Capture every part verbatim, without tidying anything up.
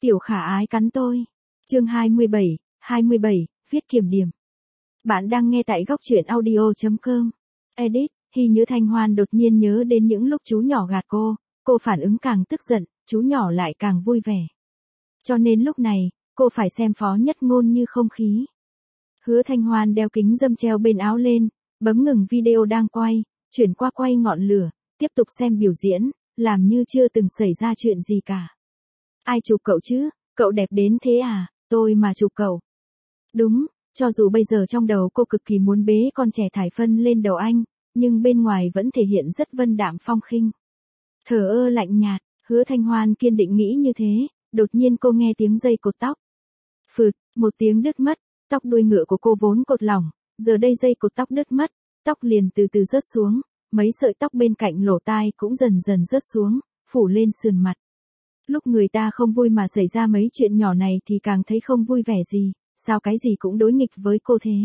Tiểu khả ái cắn tôi. Chương hai mươi bảy, hai mươi bảy, viết kiểm điểm. Bạn đang nghe tại góc truyện audio chấm com. Edit, Hy Nhữ Thanh Hoan đột nhiên nhớ đến những lúc chú nhỏ gạt cô, cô phản ứng càng tức giận, chú nhỏ lại càng vui vẻ. Cho nên lúc này, cô phải xem Phó Nhất Ngôn như không khí. Hứa Thanh Hoan đeo kính râm treo bên áo lên, bấm ngừng video đang quay, chuyển qua quay ngọn lửa, tiếp tục xem biểu diễn, làm như chưa từng xảy ra chuyện gì cả. Ai chụp cậu chứ, cậu đẹp đến thế à, tôi mà chụp cậu. Đúng, cho dù bây giờ trong đầu cô cực kỳ muốn bế con trẻ thải phân lên đầu anh, nhưng bên ngoài vẫn thể hiện rất vân đạm phong khinh. Thờ ơ lạnh nhạt, Hứa Thanh Hoan kiên định nghĩ như thế, đột nhiên cô nghe tiếng dây cột tóc. Phượt, một tiếng đứt mất, tóc đuôi ngựa của cô vốn cột lỏng, giờ đây dây cột tóc đứt mất, tóc liền từ từ rớt xuống, mấy sợi tóc bên cạnh lỗ tai cũng dần dần rớt xuống, phủ lên sườn mặt. Lúc người ta không vui mà xảy ra mấy chuyện nhỏ này thì càng thấy không vui vẻ gì, sao cái gì cũng đối nghịch với cô thế.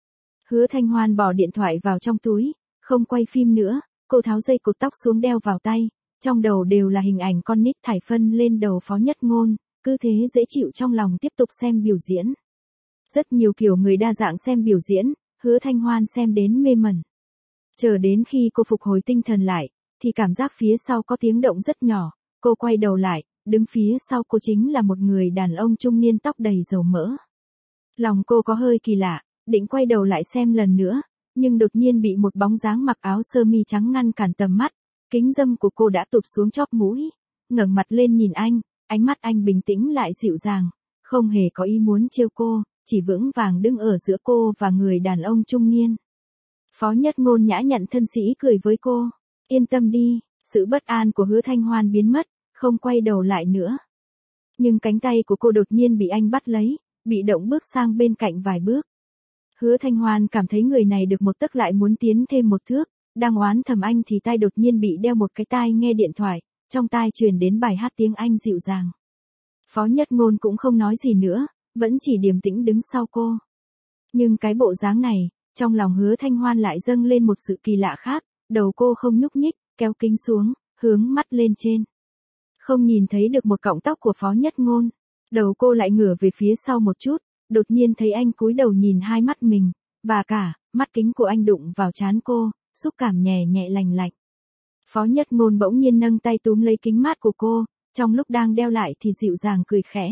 Hứa Thanh Hoan bỏ điện thoại vào trong túi, không quay phim nữa, cô tháo dây cột tóc xuống đeo vào tay, trong đầu đều là hình ảnh con nít thải phân lên đầu Phó Nhất Ngôn, cứ thế dễ chịu trong lòng tiếp tục xem biểu diễn. Rất nhiều kiểu người đa dạng xem biểu diễn, Hứa Thanh Hoan xem đến mê mẩn. Chờ đến khi cô phục hồi tinh thần lại, thì cảm giác phía sau có tiếng động rất nhỏ, cô quay đầu lại, đứng phía sau cô chính là một người đàn ông trung niên tóc đầy dầu mỡ. Lòng cô có hơi kỳ lạ, định quay đầu lại xem lần nữa, nhưng đột nhiên bị một bóng dáng mặc áo sơ mi trắng ngăn cản tầm mắt, kính râm của cô đã tụt xuống chóp mũi, ngẩng mặt lên nhìn anh, ánh mắt anh bình tĩnh lại dịu dàng, không hề có ý muốn trêu cô, chỉ vững vàng đứng ở giữa cô và người đàn ông trung niên. Phó Nhất Ngôn nhã nhặn thân sĩ cười với cô, yên tâm đi, sự bất an của Hứa Thanh Hoan biến mất, không quay đầu lại nữa. Nhưng cánh tay của cô đột nhiên bị anh bắt lấy, bị động bước sang bên cạnh vài bước. Hứa Thanh Hoan cảm thấy người này được một tấc lại muốn tiến thêm một thước, đang oán thầm anh thì tai đột nhiên bị đeo một cái tai nghe điện thoại, trong tai truyền đến bài hát tiếng Anh dịu dàng. Phó Nhất Ngôn cũng không nói gì nữa, vẫn chỉ điềm tĩnh đứng sau cô. Nhưng cái bộ dáng này, trong lòng Hứa Thanh Hoan lại dâng lên một sự kỳ lạ khác, đầu cô không nhúc nhích, kéo kính xuống, hướng mắt lên trên. Không nhìn thấy được một cọng tóc của Phó Nhất Ngôn, đầu cô lại ngửa về phía sau một chút, đột nhiên thấy anh cúi đầu nhìn hai mắt mình, và cả, mắt kính của anh đụng vào trán cô, xúc cảm nhẹ nhẹ lành lạnh. Phó Nhất Ngôn bỗng nhiên nâng tay túm lấy kính mát của cô, trong lúc đang đeo lại thì dịu dàng cười khẽ.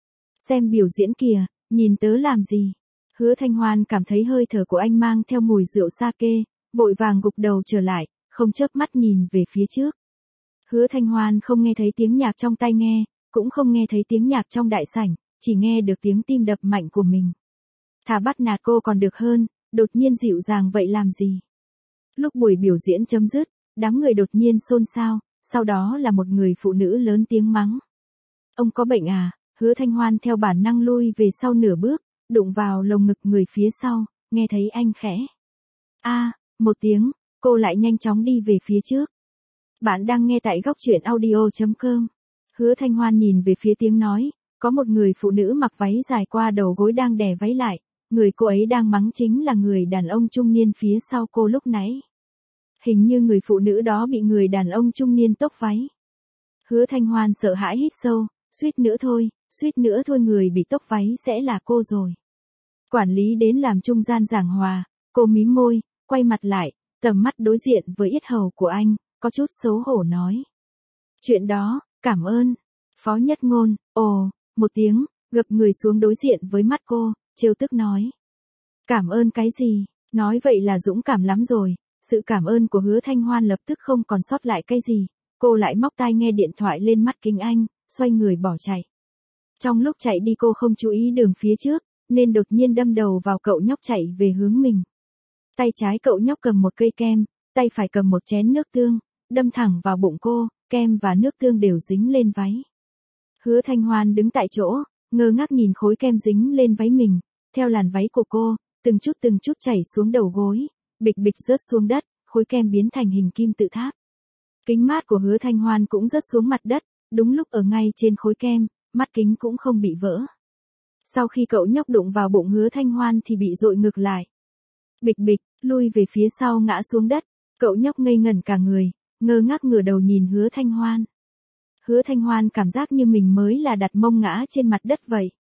Xem biểu diễn kìa, nhìn tớ làm gì? Hứa Thanh Hoan cảm thấy hơi thở của anh mang theo mùi rượu sake, vội vàng gục đầu trở lại, không chớp mắt nhìn về phía trước. Hứa Thanh Hoan không nghe thấy tiếng nhạc trong tai nghe, cũng không nghe thấy tiếng nhạc trong đại sảnh, chỉ nghe được tiếng tim đập mạnh của mình. Thà bắt nạt cô còn được hơn, đột nhiên dịu dàng vậy làm gì? Lúc buổi biểu diễn chấm dứt, đám người đột nhiên xôn xao, sau đó là một người phụ nữ lớn tiếng mắng. Ông có bệnh à? Hứa Thanh Hoan theo bản năng lui về sau nửa bước, đụng vào lồng ngực người phía sau, nghe thấy anh khẽ. A, à, một tiếng, cô lại nhanh chóng đi về phía trước. Bạn đang nghe tại góc truyện audio chấm com. Hứa Thanh Hoan nhìn về phía tiếng nói, có một người phụ nữ mặc váy dài qua đầu gối đang đè váy lại, người cô ấy đang mắng chính là người đàn ông trung niên phía sau cô lúc nãy. Hình như người phụ nữ đó bị người đàn ông trung niên tốc váy. Hứa Thanh Hoan sợ hãi hít sâu, suýt nữa thôi, suýt nữa thôi người bị tốc váy sẽ là cô rồi. Quản lý đến làm trung gian giảng hòa, cô mím môi, quay mặt lại, tầm mắt đối diện với yết hầu của anh, có chút xấu hổ nói. Chuyện đó, cảm ơn. Phó Nhất Ngôn, ồ, một tiếng, gập người xuống đối diện với mắt cô, trêu tức nói. Cảm ơn cái gì, nói vậy là dũng cảm lắm rồi. Sự cảm ơn của Hứa Thanh Hoan lập tức không còn sót lại cái gì, cô lại móc tai nghe điện thoại lên mắt kính anh, xoay người bỏ chạy. Trong lúc chạy đi cô không chú ý đường phía trước, nên đột nhiên đâm đầu vào cậu nhóc chạy về hướng mình. Tay trái cậu nhóc cầm một cây kem, tay phải cầm một chén nước tương, đâm thẳng vào bụng cô, kem và nước tương đều dính lên váy. Hứa Thanh Hoan đứng tại chỗ, ngơ ngác nhìn khối kem dính lên váy mình, theo làn váy của cô, từng chút từng chút chảy xuống đầu gối, bịch bịch rớt xuống đất, khối kem biến thành hình kim tự tháp. Kính mát của Hứa Thanh Hoan cũng rớt xuống mặt đất, đúng lúc ở ngay trên khối kem, mắt kính cũng không bị vỡ. Sau khi cậu nhóc đụng vào bụng Hứa Thanh Hoan thì bị dội ngược lại. Bịch bịch, lui về phía sau ngã xuống đất, cậu nhóc ngây ngẩn cả người, ngơ ngác ngửa đầu nhìn Hứa Thanh Hoan. Hứa Thanh Hoan cảm giác như mình mới là đặt mông ngã trên mặt đất vậy.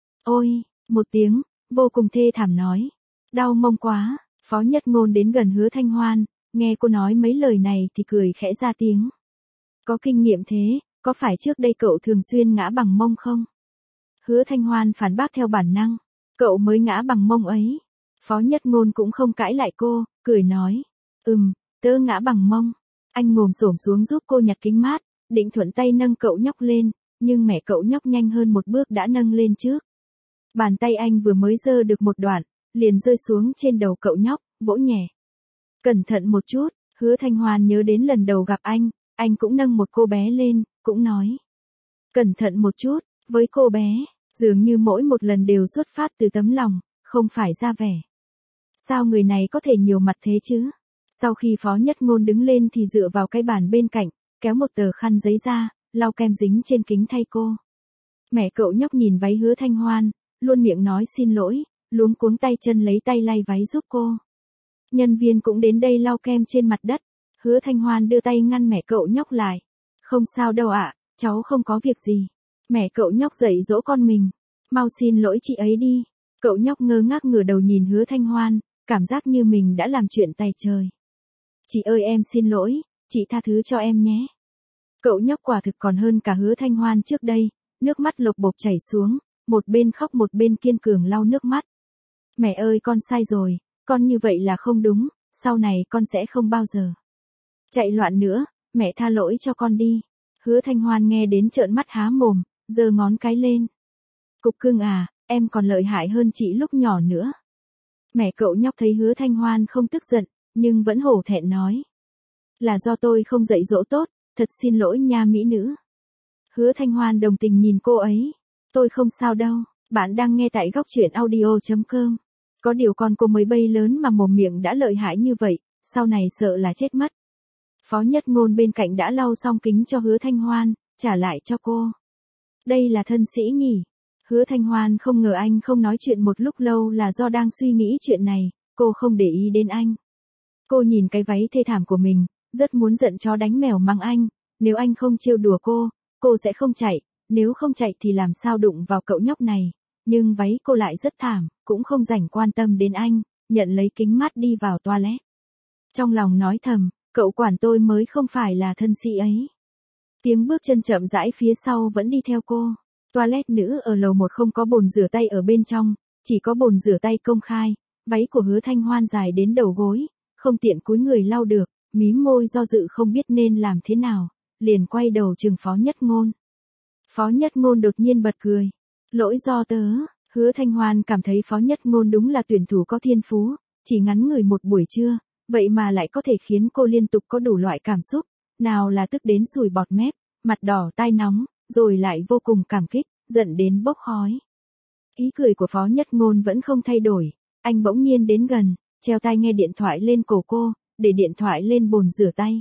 Ôi, một tiếng, vô cùng thê thảm nói. Đau mông quá, Phó Nhất Ngôn đến gần Hứa Thanh Hoan, nghe cô nói mấy lời này thì cười khẽ ra tiếng. Có kinh nghiệm thế, có phải trước đây cậu thường xuyên ngã bằng mông không? Hứa Thanh Hoan phản bác theo bản năng. Cậu mới ngã bằng mông ấy. Phó Nhất Ngôn cũng không cãi lại cô, cười nói. Ừm, tớ ngã bằng mông. Anh ngồi xổm xuống giúp cô nhặt kính mát, định thuận tay nâng cậu nhóc lên, nhưng mẹ cậu nhóc nhanh hơn một bước đã nâng lên trước. Bàn tay anh vừa mới giơ được một đoạn, liền rơi xuống trên đầu cậu nhóc, vỗ nhẹ. Cẩn thận một chút, Hứa Thanh Hoan nhớ đến lần đầu gặp anh, anh cũng nâng một cô bé lên, cũng nói. Cẩn thận một chút, với cô bé, dường như mỗi một lần đều xuất phát từ tấm lòng, không phải ra vẻ. Sao người này có thể nhiều mặt thế chứ? Sau khi Phó Nhất Ngôn đứng lên thì dựa vào cái bàn bên cạnh, kéo một tờ khăn giấy ra, lau kem dính trên kính thay cô. Mẹ cậu nhóc nhìn váy Hứa Thanh Hoan, luôn miệng nói xin lỗi, luống cuống tay chân lấy tay lay váy giúp cô. Nhân viên cũng đến đây lau kem trên mặt đất. Hứa Thanh Hoan đưa tay ngăn mẹ cậu nhóc lại. Không sao đâu ạ, cháu không có việc gì. Mẹ cậu nhóc dạy dỗ con mình. Mau xin lỗi chị ấy đi. Cậu nhóc ngơ ngác ngửa đầu nhìn Hứa Thanh Hoan, cảm giác như mình đã làm chuyện tày trời. Chị ơi em xin lỗi, chị tha thứ cho em nhé. Cậu nhóc quả thực còn hơn cả Hứa Thanh Hoan trước đây, nước mắt lộc bộc chảy xuống, một bên khóc một bên kiên cường lau nước mắt. Mẹ ơi con sai rồi, con như vậy là không đúng, sau này con sẽ không bao giờ chạy loạn nữa, mẹ tha lỗi cho con đi. Hứa Thanh Hoan nghe đến trợn mắt há mồm, giơ ngón cái lên. Cục cưng à, em còn lợi hại hơn chị lúc nhỏ nữa. Mẹ cậu nhóc thấy Hứa Thanh Hoan không tức giận, nhưng vẫn hổ thẹn nói. Là do tôi không dạy dỗ tốt, thật xin lỗi nha mỹ nữ. Hứa Thanh Hoan đồng tình nhìn cô ấy. Tôi không sao đâu, bạn đang nghe tại góc truyện audio chấm com. Có điều con cô mới bay lớn mà mồm miệng đã lợi hại như vậy, sau này sợ là chết mất. Phó Nhất Ngôn bên cạnh đã lau xong kính cho Hứa Thanh Hoan, trả lại cho cô. Đây là thân sĩ nhỉ? Hứa Thanh Hoan không ngờ anh không nói chuyện một lúc lâu là do đang suy nghĩ chuyện này, cô không để ý đến anh. Cô nhìn cái váy thê thảm của mình, rất muốn giận chó đánh mèo mắng anh, nếu anh không trêu đùa cô, cô sẽ không chạy, nếu không chạy thì làm sao đụng vào cậu nhóc này. Nhưng váy cô lại rất thảm, cũng không rảnh quan tâm đến anh, nhận lấy kính mát đi vào toilet. Trong lòng nói thầm, cậu quản tôi mới không phải là thân sĩ ấy. Tiếng bước chân chậm rãi phía sau vẫn đi theo cô. Toilet nữ ở lầu một không có bồn rửa tay ở bên trong, chỉ có bồn rửa tay công khai, váy của Hứa Thanh Hoan dài đến đầu gối, không tiện cúi người lau được, mím môi do dự không biết nên làm thế nào, liền quay đầu chừng Phó Nhất Ngôn. Phó Nhất Ngôn đột nhiên bật cười. Lỗi do tớ. Hứa Thanh Hoan cảm thấy Phó Nhất Ngôn đúng là tuyển thủ có thiên phú, chỉ ngắn người một buổi trưa, vậy mà lại có thể khiến cô liên tục có đủ loại cảm xúc, nào là tức đến sùi bọt mép, mặt đỏ tai nóng, rồi lại vô cùng cảm kích, giận đến bốc khói. Ý cười của Phó Nhất Ngôn vẫn không thay đổi, anh bỗng nhiên đến gần, treo tai nghe điện thoại lên cổ cô, để điện thoại lên bồn rửa tay.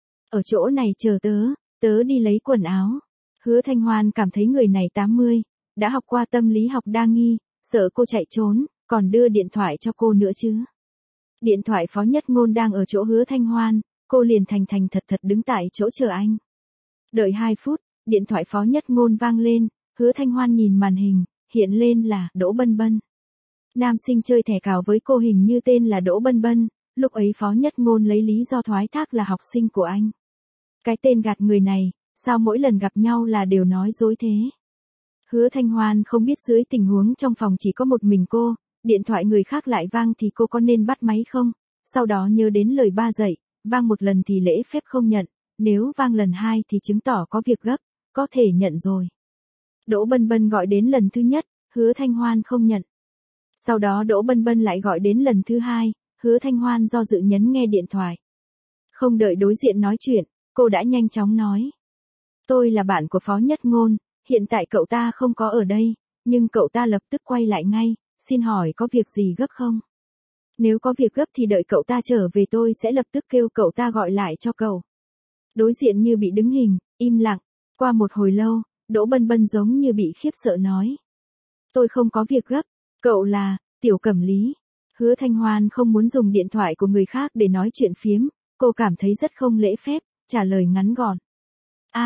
Ở chỗ này chờ tớ, tớ đi lấy quần áo. Hứa Thanh Hoan cảm thấy người này tám mươi, đã học qua tâm lý học đa nghi, sợ cô chạy trốn, còn đưa điện thoại cho cô nữa chứ. Điện thoại Phó Nhất Ngôn đang ở chỗ Hứa Thanh Hoan, cô liền thành thành thật thật đứng tại chỗ chờ anh. Đợi hai phút, điện thoại Phó Nhất Ngôn vang lên, Hứa Thanh Hoan nhìn màn hình, hiện lên là Đỗ Bân Bân. Nam sinh chơi thẻ cào với cô hình như tên là Đỗ Bân Bân, lúc ấy Phó Nhất Ngôn lấy lý do thoái thác là học sinh của anh. Cái tên gạt người này, sao mỗi lần gặp nhau là đều nói dối thế? Hứa Thanh Hoan không biết dưới tình huống trong phòng chỉ có một mình cô, điện thoại người khác lại vang thì cô có nên bắt máy không? Sau đó nhớ đến lời ba dạy, vang một lần thì lễ phép không nhận, nếu vang lần hai thì chứng tỏ có việc gấp, có thể nhận rồi. Đỗ Bân Bân gọi đến lần thứ nhất, Hứa Thanh Hoan không nhận. Sau đó Đỗ Bân Bân lại gọi đến lần thứ hai, Hứa Thanh Hoan do dự nhấn nghe điện thoại. Không đợi đối diện nói chuyện, cô đã nhanh chóng nói. Tôi là bạn của Phó Nhất Ngôn, hiện tại cậu ta không có ở đây, nhưng cậu ta lập tức quay lại ngay, xin hỏi có việc gì gấp không? Nếu có việc gấp thì đợi cậu ta trở về tôi sẽ lập tức kêu cậu ta gọi lại cho cậu. Đối diện như bị đứng hình, im lặng, qua một hồi lâu, Đỗ Bân Bân giống như bị khiếp sợ nói. Tôi không có việc gấp, cậu là, Tiểu Cẩm Lý. Hứa Thanh Hoan không muốn dùng điện thoại của người khác để nói chuyện phiếm, cô cảm thấy rất không lễ phép, trả lời ngắn gọn. A,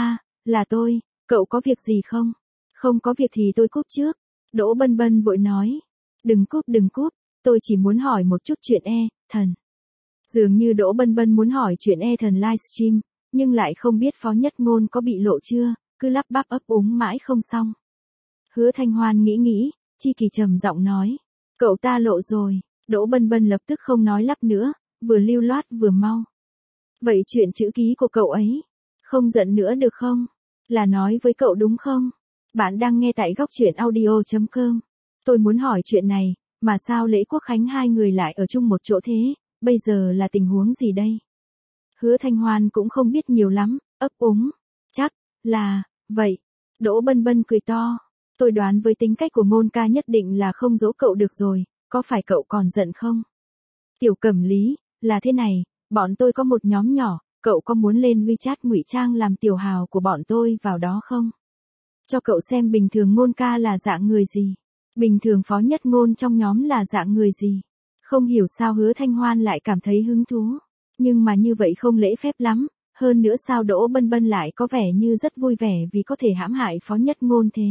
Là tôi, cậu có việc gì không? Không có việc thì tôi cúp trước. Đỗ Bân Bân vội nói. Đừng cúp đừng cúp, tôi chỉ muốn hỏi một chút chuyện e, thần. Dường như Đỗ Bân Bân muốn hỏi chuyện e thần livestream, nhưng lại không biết Phó Nhất Ngôn có bị lộ chưa, cứ lắp bắp ấp úng mãi không xong. Hứa Thanh Hoan nghĩ nghĩ, Chi Kỳ trầm giọng nói. Cậu ta lộ rồi. Đỗ Bân Bân lập tức không nói lắp nữa, vừa lưu loát vừa mau. Vậy chuyện chữ ký của cậu ấy, không giận nữa được không? Là nói với cậu đúng không? Bạn đang nghe tại góc truyện audio.com. Tôi muốn hỏi chuyện này, mà sao lễ quốc khánh hai người lại ở chung một chỗ thế, bây giờ là tình huống gì đây? Hứa Thanh Hoan cũng không biết nhiều lắm, ấp úng. Chắc là, vậy. Đỗ Bân Bân cười to. Tôi đoán với tính cách của Ngôn ca nhất định là không dỗ cậu được rồi, có phải cậu còn giận không? Tiểu Cẩm Lý, là thế này, bọn tôi có một nhóm nhỏ, cậu có muốn lên WeChat ngụy trang làm tiểu hào của bọn tôi vào đó không? Cho cậu xem bình thường Ngôn ca là dạng người gì? Bình thường Phó Nhất Ngôn trong nhóm là dạng người gì? Không hiểu sao Hứa Thanh Hoan lại cảm thấy hứng thú. Nhưng mà như vậy không lễ phép lắm, hơn nữa sao Đỗ Bân Bân lại có vẻ như rất vui vẻ vì có thể hãm hại Phó Nhất Ngôn thế?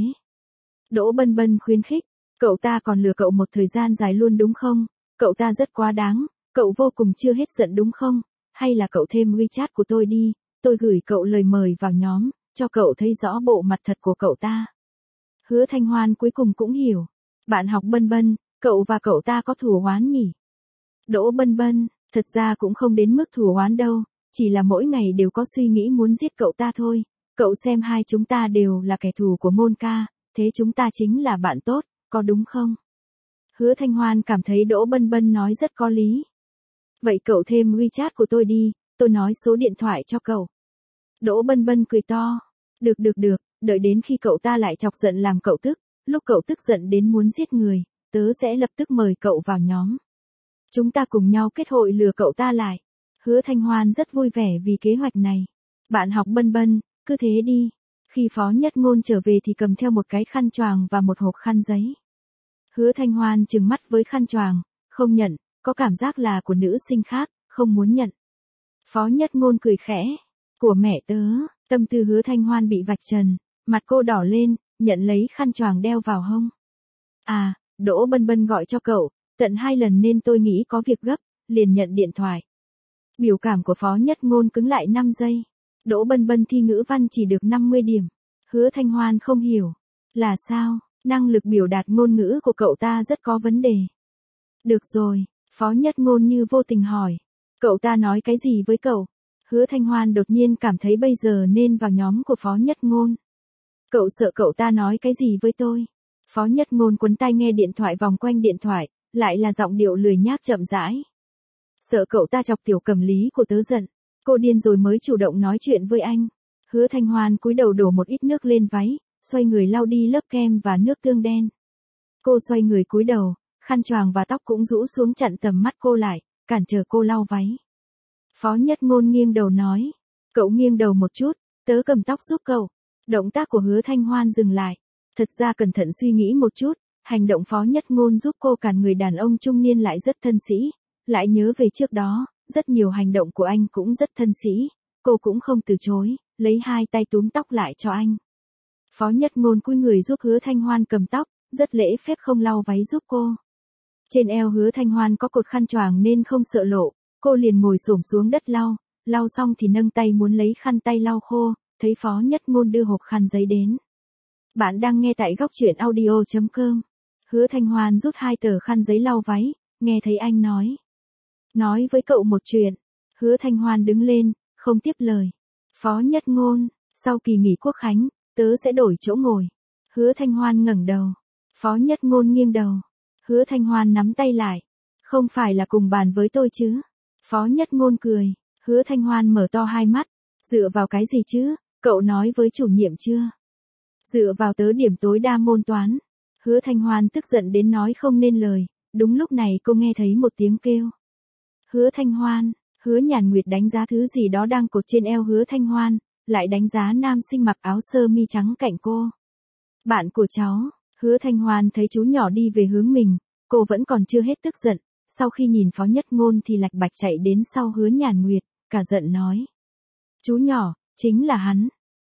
Đỗ Bân Bân khuyến khích, cậu ta còn lừa cậu một thời gian dài luôn đúng không? Cậu ta rất quá đáng, cậu vô cùng chưa hết giận đúng không? Hay là cậu thêm WeChat của tôi đi, tôi gửi cậu lời mời vào nhóm, cho cậu thấy rõ bộ mặt thật của cậu ta. Hứa Thanh Hoan cuối cùng cũng hiểu. Bạn học Bân Bân, cậu và cậu ta có thù oán nhỉ? Đỗ Bân Bân, thật ra cũng không đến mức thù oán đâu, chỉ là mỗi ngày đều có suy nghĩ muốn giết cậu ta thôi. Cậu xem hai chúng ta đều là kẻ thù của Ngôn ca, thế chúng ta chính là bạn tốt, có đúng không? Hứa Thanh Hoan cảm thấy Đỗ Bân Bân nói rất có lý. Vậy cậu thêm WeChat của tôi đi, tôi nói số điện thoại cho cậu. Đỗ Bân Bân cười to. Được được được, đợi đến khi cậu ta lại chọc giận làm cậu tức, lúc cậu tức giận đến muốn giết người, tớ sẽ lập tức mời cậu vào nhóm. Chúng ta cùng nhau kết hội lừa cậu ta lại. Hứa Thanh Hoan rất vui vẻ vì kế hoạch này. Bạn học Bân Bân, cứ thế đi. Khi Phó Nhất Ngôn trở về thì cầm theo một cái khăn choàng và một hộp khăn giấy. Hứa Thanh Hoan trừng mắt với khăn choàng, không nhận, có cảm giác là của nữ sinh khác, không muốn nhận. Phó Nhất Ngôn cười khẽ, của mẹ tớ, tâm tư Hứa Thanh Hoan bị vạch trần, mặt cô đỏ lên, nhận lấy khăn choàng đeo vào hông. À, Đỗ Bân Bân gọi cho cậu, tận hai lần nên tôi nghĩ có việc gấp, liền nhận điện thoại. Biểu cảm của Phó Nhất Ngôn cứng lại năm giây. Đỗ Bân Bân thi ngữ văn chỉ được năm mươi điểm. Hứa Thanh Hoan không hiểu. Là sao, năng lực biểu đạt ngôn ngữ của cậu ta rất có vấn đề. Được rồi, Phó Nhất Ngôn như vô tình hỏi. Cậu ta nói cái gì với cậu? Hứa Thanh Hoan đột nhiên cảm thấy bây giờ nên vào nhóm của Phó Nhất Ngôn. Cậu sợ cậu ta nói cái gì với tôi? Phó Nhất Ngôn quấn tai nghe điện thoại vòng quanh điện thoại, lại là giọng điệu lười nhác chậm rãi. Sợ cậu ta chọc Tiểu Cẩm Lý của tớ giận. Cô điên rồi mới chủ động nói chuyện với anh. Hứa Thanh Hoan cúi đầu đổ một ít nước lên váy, xoay người lau đi lớp kem và nước tương đen. Cô xoay người cúi đầu, khăn choàng và tóc cũng rũ xuống chặn tầm mắt cô lại, cản trở cô lau váy. Phó Nhất Ngôn nghiêng đầu nói. Cậu nghiêng đầu một chút, tớ cầm tóc giúp cậu. Động tác của Hứa Thanh Hoan dừng lại. Thật ra cẩn thận suy nghĩ một chút, hành động Phó Nhất Ngôn giúp cô cản người đàn ông trung niên lại rất thân sĩ. Lại nhớ về trước đó, rất nhiều hành động của anh cũng rất thân sĩ, cô cũng không từ chối, lấy hai tay túm tóc lại cho anh. Phó Nhất Ngôn cúi người giúp Hứa Thanh Hoan cầm tóc, rất lễ phép không lau váy giúp cô. Trên eo Hứa Thanh Hoan có cột khăn choàng nên không sợ lộ, cô liền ngồi xổm xuống đất lau, lau xong thì nâng tay muốn lấy khăn tay lau khô, thấy Phó Nhất Ngôn đưa hộp khăn giấy đến. Bạn đang nghe tại góc truyện audio.com. Hứa Thanh Hoan rút hai tờ khăn giấy lau váy, nghe thấy anh nói. Nói với cậu một chuyện. Hứa Thanh Hoan đứng lên, không tiếp lời. Phó Nhất Ngôn, sau kỳ nghỉ quốc khánh, tớ sẽ đổi chỗ ngồi. Hứa Thanh Hoan ngẩng đầu. Phó Nhất Ngôn nghiêng đầu. Hứa Thanh Hoan nắm tay lại. Không phải là cùng bàn với tôi chứ? Phó Nhất Ngôn cười. Hứa Thanh Hoan mở to hai mắt. Dựa vào cái gì chứ? Cậu nói với chủ nhiệm chưa? Dựa vào tớ điểm tối đa môn toán. Hứa Thanh Hoan tức giận đến nói không nên lời. Đúng lúc này cô nghe thấy một tiếng kêu. Hứa Thanh Hoan, Hứa Nhàn Nguyệt đánh giá thứ gì đó đang cột trên eo Hứa Thanh Hoan, lại đánh giá nam sinh mặc áo sơ mi trắng cạnh cô. Bạn của cháu, Hứa Thanh Hoan thấy chú nhỏ đi về hướng mình, cô vẫn còn chưa hết tức giận, sau khi nhìn Phó Nhất Ngôn thì lạch bạch chạy đến sau Hứa Nhàn Nguyệt, cả giận nói. Chú nhỏ, chính là hắn.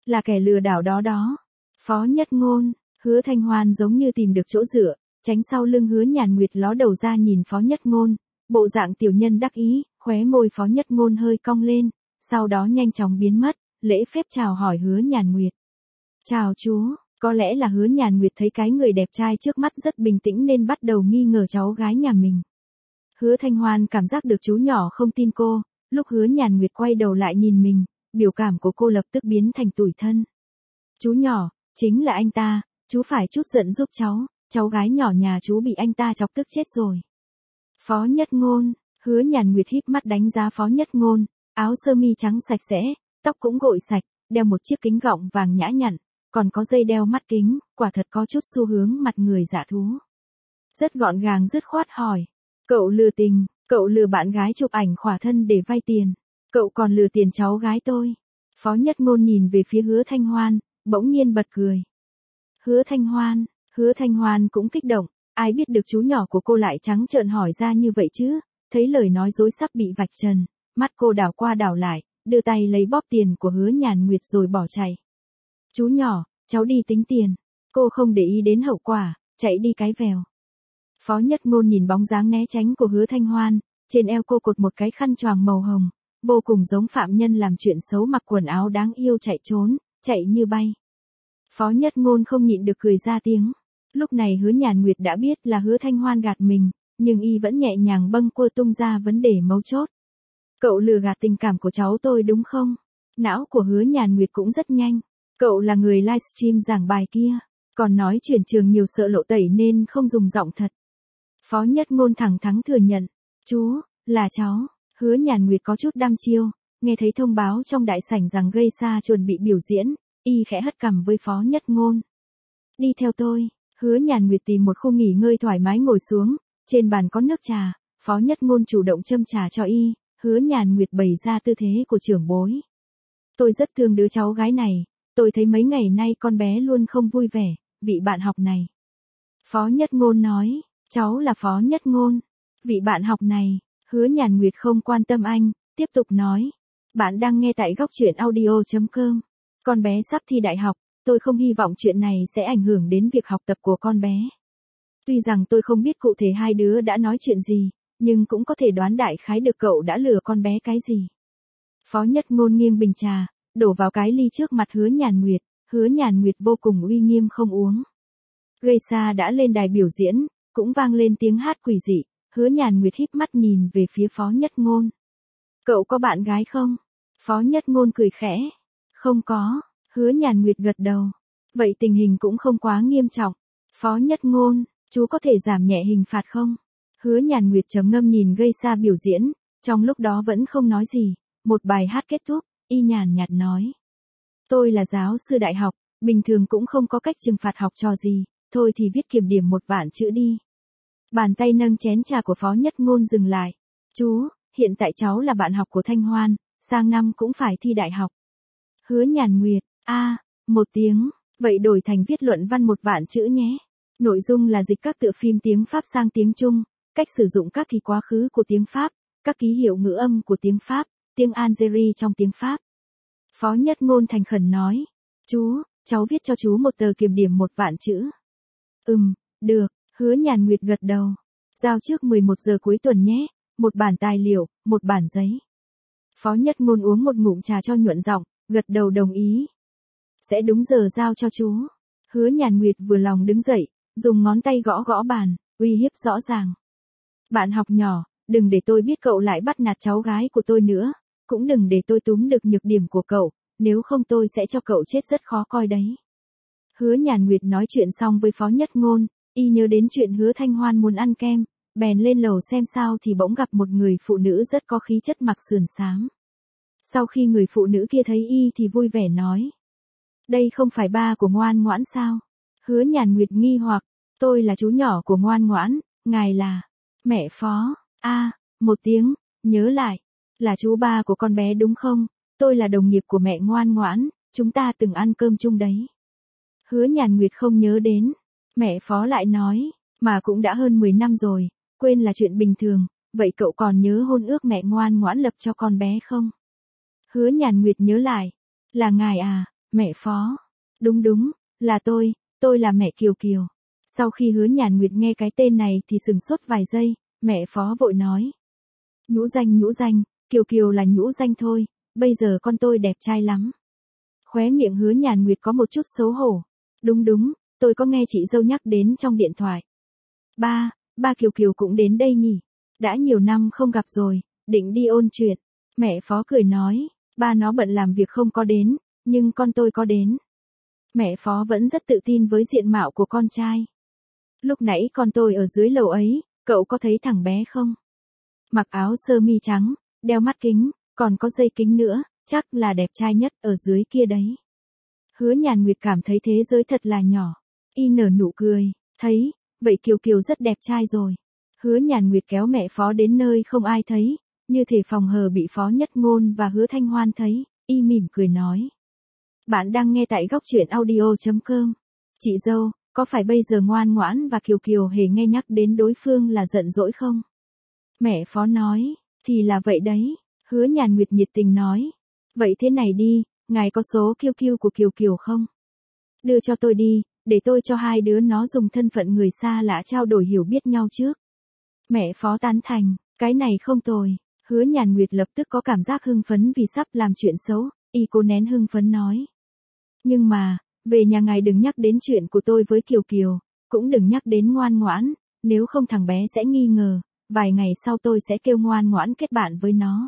Là kẻ lừa đảo đó đó. Phó Nhất Ngôn, Hứa Thanh Hoan giống như tìm được chỗ dựa, tránh sau lưng Hứa Nhàn Nguyệt ló đầu ra nhìn Phó Nhất Ngôn, bộ dạng tiểu nhân đắc ý, khóe môi Phó Nhất Ngôn hơi cong lên, sau đó nhanh chóng biến mất, lễ phép chào hỏi Hứa Nhàn Nguyệt. Chào chú, có lẽ là Hứa Nhàn Nguyệt thấy cái người đẹp trai trước mắt rất bình tĩnh nên bắt đầu nghi ngờ cháu gái nhà mình. Hứa Thanh Hoan cảm giác được chú nhỏ không tin cô, lúc Hứa Nhàn Nguyệt quay đầu lại nhìn mình, biểu cảm của cô lập tức biến thành tủi thân. Chú nhỏ, chính là anh ta, chú phải chút giận giúp cháu, cháu gái nhỏ nhà chú bị anh ta chọc tức chết rồi. Phó Nhất Ngôn, Hứa Nhàn Nguyệt híp mắt đánh giá Phó Nhất Ngôn, áo sơ mi trắng sạch sẽ, tóc cũng gội sạch, đeo một chiếc kính gọng vàng nhã nhặn, còn có dây đeo mắt kính, quả thật có chút xu hướng mặt người dạ thú. Rất gọn gàng dứt khoát hỏi, cậu lừa tình, cậu lừa bạn gái chụp ảnh khỏa thân để vay tiền, cậu còn lừa tiền cháu gái tôi. Phó Nhất Ngôn nhìn về phía Hứa Thanh Hoan, bỗng nhiên bật cười. Hứa Thanh Hoan, Hứa Thanh Hoan cũng kích động, ai biết được chú nhỏ của cô lại trắng trợn hỏi ra như vậy chứ, thấy lời nói dối sắp bị vạch trần, mắt cô đảo qua đảo lại, đưa tay lấy bóp tiền của Hứa Nhàn Nguyệt rồi bỏ chạy. Chú nhỏ, cháu đi tính tiền. Cô không để ý đến hậu quả, chạy đi cái vèo. Phó Nhất Ngôn nhìn bóng dáng né tránh của Hứa Thanh Hoan, trên eo cô cột một cái khăn choàng màu hồng, vô cùng giống phạm nhân làm chuyện xấu mặc quần áo đáng yêu chạy trốn, chạy như bay. Phó Nhất Ngôn không nhịn được cười ra tiếng. Lúc này Hứa Nhàn Nguyệt đã biết là Hứa Thanh Hoan gạt mình, nhưng y vẫn nhẹ nhàng bâng quơ tung ra vấn đề mấu chốt. Cậu lừa gạt tình cảm của cháu tôi đúng không? Não của Hứa Nhàn Nguyệt cũng rất nhanh. Cậu là người livestream giảng bài kia, còn nói chuyển trường nhiều sợ lộ tẩy nên không dùng giọng thật. Phó Nhất Ngôn thẳng thắn thừa nhận, chú, là cháu. Hứa Nhàn Nguyệt có chút đăm chiêu, nghe thấy thông báo trong đại sảnh rằng gây xa chuẩn bị biểu diễn, y khẽ hất cằm với Phó Nhất Ngôn. Đi theo tôi. Hứa Nhàn Nguyệt tìm một khu nghỉ ngơi thoải mái ngồi xuống, trên bàn có nước trà, Phó Nhất Ngôn chủ động châm trà cho y, Hứa Nhàn Nguyệt bày ra tư thế của trưởng bối. Tôi rất thương đứa cháu gái này, tôi thấy mấy ngày nay con bé luôn không vui vẻ, vị bạn học này. Phó Nhất Ngôn nói, cháu là Phó Nhất Ngôn, vị bạn học này, Hứa Nhàn Nguyệt không quan tâm anh, tiếp tục nói. Bạn đang nghe tại góc truyện audio chấm com. Con bé sắp thi đại học, tôi không hy vọng chuyện này sẽ ảnh hưởng đến việc học tập của con bé. Tuy rằng tôi không biết cụ thể hai đứa đã nói chuyện gì, nhưng cũng có thể đoán đại khái được cậu đã lừa con bé cái gì. Phó Nhất Ngôn nghiêng bình trà, đổ vào cái ly trước mặt Hứa Nhàn Nguyệt, Hứa Nhàn Nguyệt vô cùng uy nghiêm không uống. Gây xa đã lên đài biểu diễn, cũng vang lên tiếng hát quỷ dị, Hứa Nhàn Nguyệt híp mắt nhìn về phía Phó Nhất Ngôn. Cậu có bạn gái không? Phó Nhất Ngôn cười khẽ. Không có, Hứa Nhàn Nguyệt gật đầu. Vậy tình hình cũng không quá nghiêm trọng. Phó Nhất Ngôn, chú có thể giảm nhẹ hình phạt không? Hứa Nhàn Nguyệt trầm ngâm nhìn gây xa biểu diễn, trong lúc đó vẫn không nói gì, một bài hát kết thúc, y nhàn nhạt nói. Tôi là giáo sư đại học, bình thường cũng không có cách trừng phạt học trò gì, thôi thì viết kiểm điểm một vạn chữ đi. Bàn tay nâng chén trà của Phó Nhất Ngôn dừng lại. Chú, hiện tại cháu là bạn học của Thanh Hoan, sang năm cũng phải thi đại học. Hứa Nhàn Nguyệt, a, à, một tiếng, vậy đổi thành viết luận văn một vạn chữ nhé. Nội dung là dịch các tựa phim tiếng Pháp sang tiếng Trung, cách sử dụng các thì quá khứ của tiếng Pháp, các ký hiệu ngữ âm của tiếng Pháp, tiếng Algeria trong tiếng Pháp. Phó Nhất Ngôn thành khẩn nói, chú, cháu viết cho chú một tờ kiểm điểm một vạn chữ. Ừm, được, Hứa Nhàn Nguyệt gật đầu. Giao trước mười một giờ cuối tuần nhé, một bản tài liệu, một bản giấy. Phó Nhất Ngôn uống một ngụm trà cho nhuận giọng, gật đầu đồng ý. Sẽ đúng giờ giao cho chú. Hứa Nhàn Nguyệt vừa lòng đứng dậy, dùng ngón tay gõ gõ bàn, uy hiếp rõ ràng. Bạn học nhỏ, đừng để tôi biết cậu lại bắt nạt cháu gái của tôi nữa, cũng đừng để tôi túm được nhược điểm của cậu, nếu không tôi sẽ cho cậu chết rất khó coi đấy. Hứa Nhàn Nguyệt nói chuyện xong với Phó Nhất Ngôn, y nhớ đến chuyện Hứa Thanh Hoan muốn ăn kem, bèn lên lầu xem sao thì bỗng gặp một người phụ nữ rất có khí chất mặc sườn xám. Sau khi người phụ nữ kia thấy y thì vui vẻ nói. Đây không phải ba của Ngoan Ngoãn sao? Hứa Nhàn Nguyệt nghi hoặc, tôi là chú nhỏ của Ngoan Ngoãn, ngài là mẹ Phó. A, à, một tiếng, nhớ lại, là chú ba của con bé đúng không? Tôi là đồng nghiệp của mẹ Ngoan Ngoãn, chúng ta từng ăn cơm chung đấy. Hứa Nhàn Nguyệt không nhớ đến, mẹ Phó lại nói, mà cũng đã hơn mười năm rồi, quên là chuyện bình thường, vậy cậu còn nhớ hôn ước mẹ Ngoan Ngoãn lập cho con bé không? Hứa Nhàn Nguyệt nhớ lại, là ngài à, Mẹ Phó. Đúng đúng, là tôi, tôi là mẹ Kiều Kiều. Sau khi Hứa Nhàn Nguyệt nghe cái tên này thì sừng sốt vài giây, mẹ Phó vội nói. Nhũ danh nhũ danh, Kiều Kiều là nhũ danh thôi, bây giờ con tôi đẹp trai lắm. Khóe miệng Hứa Nhàn Nguyệt có một chút xấu hổ. Đúng đúng, tôi có nghe chị dâu nhắc đến trong điện thoại. Ba, ba Kiều Kiều cũng đến đây nhỉ? Đã nhiều năm không gặp rồi, định đi ôn chuyện. Mẹ Phó cười nói, ba nó bận làm việc không có đến, nhưng con tôi có đến. Mẹ Phó vẫn rất tự tin với diện mạo của con trai. Lúc nãy con tôi ở dưới lầu ấy, cậu có thấy thằng bé không? Mặc áo sơ mi trắng, đeo mắt kính, còn có dây kính nữa, chắc là đẹp trai nhất ở dưới kia đấy. Hứa Nhàn Nguyệt cảm thấy thế giới thật là nhỏ. Y nở nụ cười, thấy, vậy Kiều Kiều rất đẹp trai rồi. Hứa Nhàn Nguyệt kéo mẹ Phó đến nơi không ai thấy, như thể phòng hờ bị Phó Nhất Ngôn và Hứa Thanh Hoan thấy, y mỉm cười nói. Bạn đang nghe tại góc truyện audio chấm com. Chị dâu, có phải bây giờ Ngoan Ngoãn và Kiều Kiều hề nghe nhắc đến đối phương là giận dỗi không? Mẹ Phó nói, thì là vậy đấy. Hứa Nhàn Nguyệt nhiệt tình nói. Vậy thế này đi, ngài có số Q Q của Kiều Kiều không? Đưa cho tôi đi, để tôi cho hai đứa nó dùng thân phận người xa lạ trao đổi hiểu biết nhau trước. Mẹ Phó tán thành, cái này không tồi. Hứa Nhàn Nguyệt lập tức có cảm giác hưng phấn vì sắp làm chuyện xấu, y cố nén hưng phấn nói. Nhưng mà, về nhà ngài đừng nhắc đến chuyện của tôi với Kiều Kiều, cũng đừng nhắc đến Ngoan Ngoãn, nếu không thằng bé sẽ nghi ngờ, vài ngày sau tôi sẽ kêu Ngoan Ngoãn kết bạn với nó.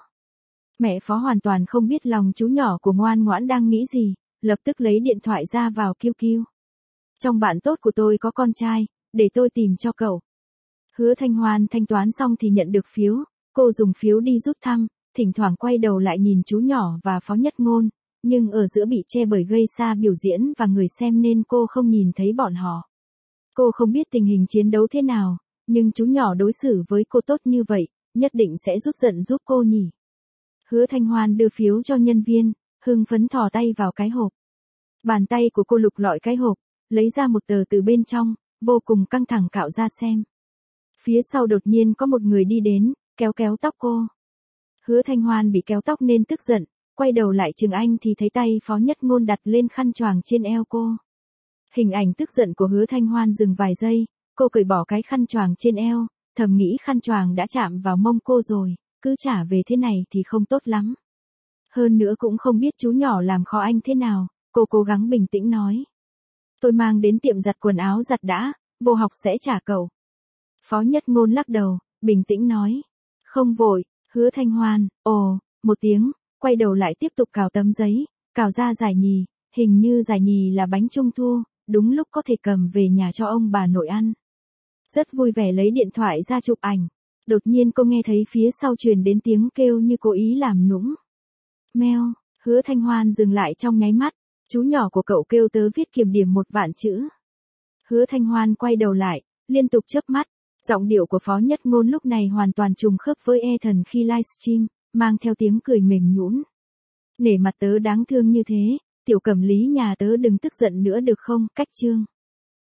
Mẹ Phó hoàn toàn không biết lòng chú nhỏ của Ngoan Ngoãn đang nghĩ gì, lập tức lấy điện thoại ra vào Q Q. Trong bạn tốt của tôi có con trai, để tôi tìm cho cậu. Hứa Thanh Hoan thanh toán xong thì nhận được phiếu, cô dùng phiếu đi rút thăm, thỉnh thoảng quay đầu lại nhìn chú nhỏ và Phó Nhất Ngôn, nhưng ở giữa bị che bởi gây xa biểu diễn và người xem nên cô không nhìn thấy bọn họ. Cô không biết tình hình chiến đấu thế nào, nhưng chú nhỏ đối xử với cô tốt như vậy, nhất định sẽ rút giận giúp cô nhỉ. Hứa Thanh Hoan đưa phiếu cho nhân viên, hưng phấn thò tay vào cái hộp. Bàn tay của cô lục lọi cái hộp, lấy ra một tờ từ bên trong, vô cùng căng thẳng cạo ra xem. Phía sau đột nhiên có một người đi đến, kéo kéo tóc cô. Hứa Thanh Hoan bị kéo tóc nên tức giận, quay đầu lại chừng anh thì thấy tay Phó Nhất Ngôn đặt lên khăn choàng trên eo cô. Hình ảnh tức giận của Hứa Thanh Hoan dừng vài giây, cô cởi bỏ cái khăn choàng trên eo, thầm nghĩ khăn choàng đã chạm vào mông cô rồi, cứ trả về thế này thì không tốt lắm. Hơn nữa cũng không biết chú nhỏ làm khó anh thế nào, cô cố gắng bình tĩnh nói. Tôi mang đến tiệm giặt quần áo giặt đã, vô học sẽ trả cậu. Phó Nhất Ngôn lắc đầu, bình tĩnh nói. Không vội. Hứa Thanh Hoan, ồ, một tiếng, quay đầu lại tiếp tục cào tấm giấy, cào ra giải nhì, hình như giải nhì là bánh trung thu, đúng lúc có thể cầm về nhà cho ông bà nội ăn. Rất vui vẻ lấy điện thoại ra chụp ảnh, đột nhiên cô nghe thấy phía sau truyền đến tiếng kêu như cố ý làm nũng. Meo, Hứa Thanh Hoan dừng lại trong nháy mắt, chú nhỏ của cậu kêu tớ viết kiểm điểm một vạn chữ. Hứa Thanh Hoan quay đầu lại, liên tục chớp mắt. Giọng điệu của Phó Nhất Ngôn lúc này hoàn toàn trùng khớp với E Thần khi livestream, mang theo tiếng cười mềm nhũn. Nể mặt tớ đáng thương như thế, tiểu Cẩm Lý nhà tớ đừng tức giận nữa được không, cách chương.